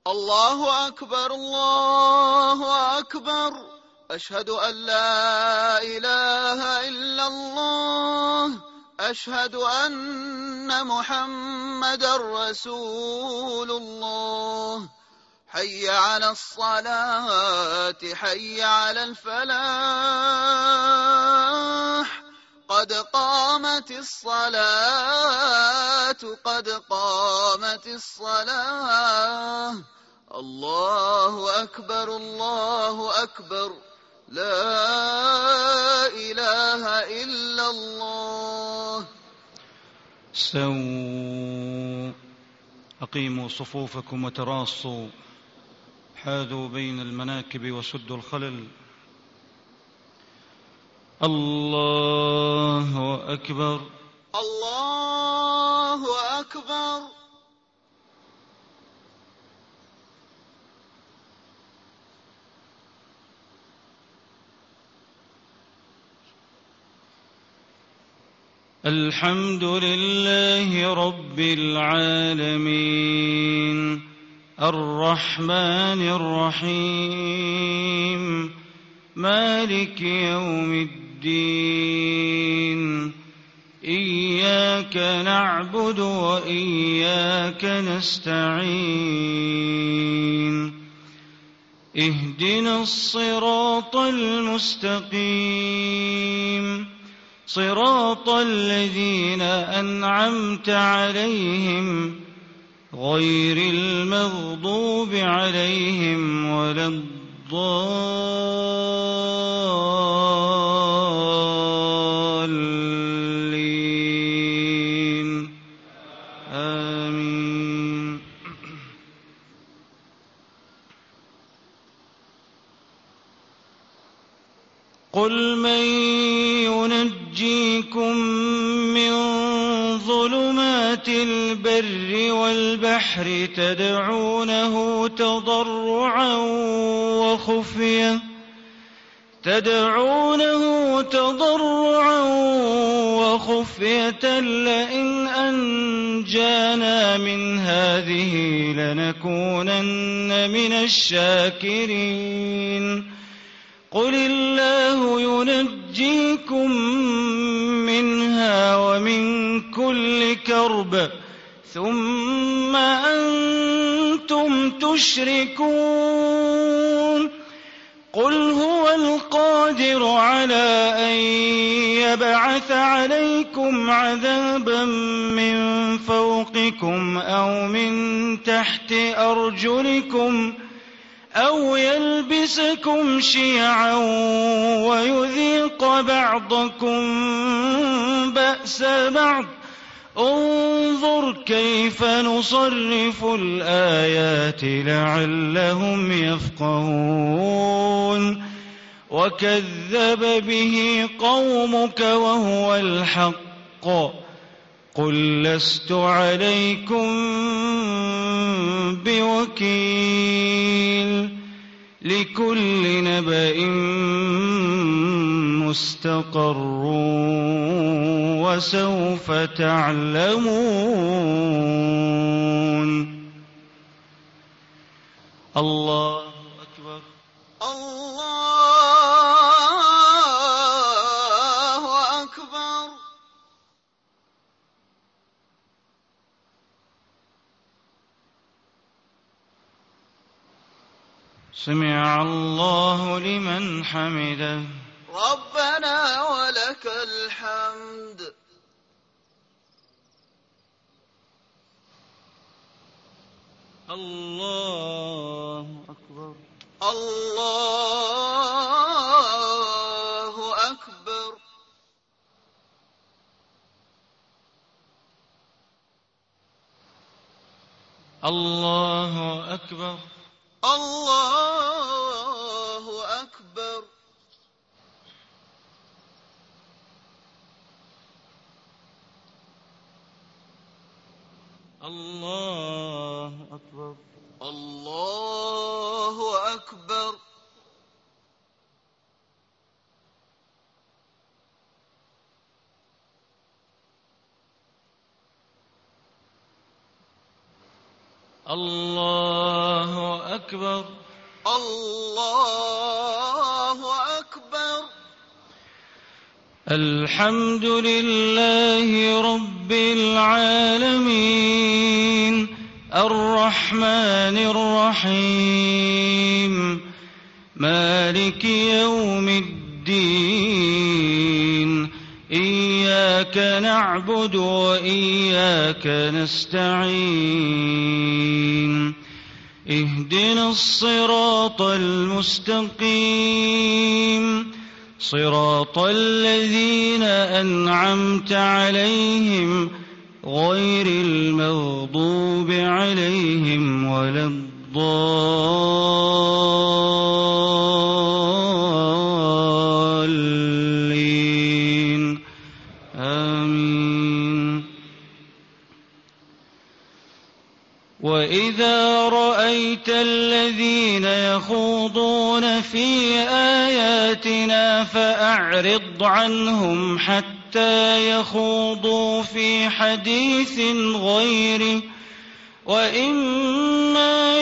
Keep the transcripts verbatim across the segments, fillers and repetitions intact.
الله أكبر الله أكبر. أشهد أن لا إله إلا الله. أشهد أن محمدًا رسول الله. حي على الصلاة حي على الفلاح. قد قامت الصلاة قد قامت الصلاة. الله أكبر الله أكبر. لا إله إلا الله. سووا أقيموا صفوفكم وتراصوا، حاذوا بين المناكب وسدوا الخلل. الله أكبر الله أكبر. الحمد لله رب العالمين، الرحمن الرحيم، مالك يوم الدين. إياك نعبد وإياك نستعين. اهدنا الصراط المستقيم، صراط الذين أنعمت عليهم غير المغضوب عليهم ولا الضالين. آمين. قل من ينجيكم من ظلمات البر والبحر تدعونه تضرعا وخفية تدعونه تضرعا وخفية لئن أنجانا من هذه لنكونن من الشاكرين. قل الله ينجيكم منها ومن كل كرب ثم أنتم تشركون. قل هو القادر على أن يبعث عليكم عذابا من فوقكم أو من تحت أرجلكم أو يلبسكم شيعا ويذيق بعضكم بأس بعض. انظر كيف نصرف الآيات لعلهم يفقهون. وكذب به قومك وهو الحق. قل لست عليكم بوكيل. لكل نبأ مستقر وسوف تعلمون. الله أكبر الله أكبر. سمع الله لمن حمده. ربنا ولك الحمد. الله أكبر الله أكبر. الله أكبر الله أكبر. الله أكبر الله أكبر. الله أكبر. الله أكبر. الحمد لله رب العالمين الرحمن الرحيم مالك يوم الدين إياك نعبد وإياك نستعين اهدنا الصراط المستقيم صراط الذين أنعمت عليهم غير المغضوب عليهم ولا الضالين آمين. وإذا رأيت الذين يخوضون في آياتنا فأعرض عنهم حتى يخوضوا في حديث غيره وإما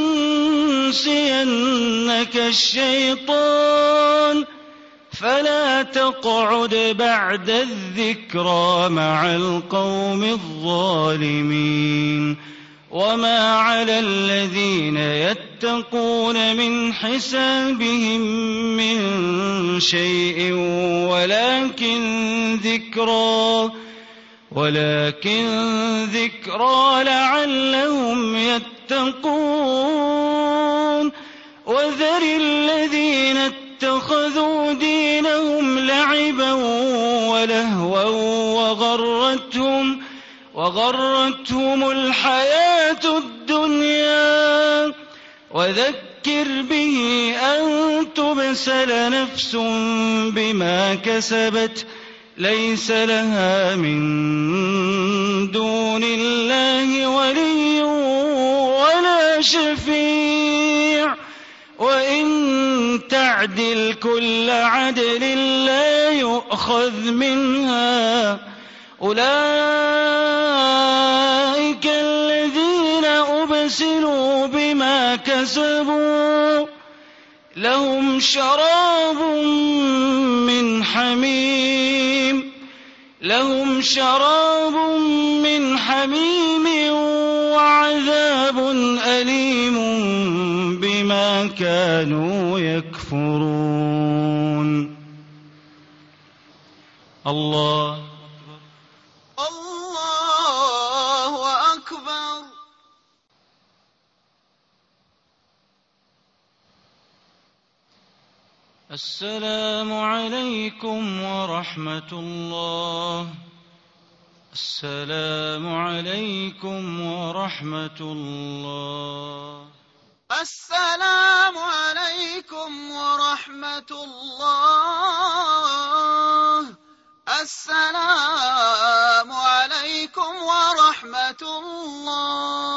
ينسينك الشيطان فلا تقعد بعد الذكرى مع القوم الظالمين. وما على الذين يتقون من حسابهم من شيء ولكن ذكرى ولكن ذكرى لعلهم يتقون. وذر الذين اتخذوا دينهم لعبا ولهوا وغرتهم وغرتهم الحياة الدنيا وذكر به أن تبسل نفس بما كسبت ليس لها من دون الله ولي ولا شفيع وإن تعدل كل عدل لا يؤخذ منها. أولئك الذين أبسلوا بما كسبوا لهم شراب من حميم لهم شراب من حميم وعذاب أليم بما كانوا يكفرون. الله الله أكبر. السلام عليكم ورحمة الله. السلام عليكم ورحمة الله. السلام عليكم ورحمة الله. السلام عليكم ورحمة الله.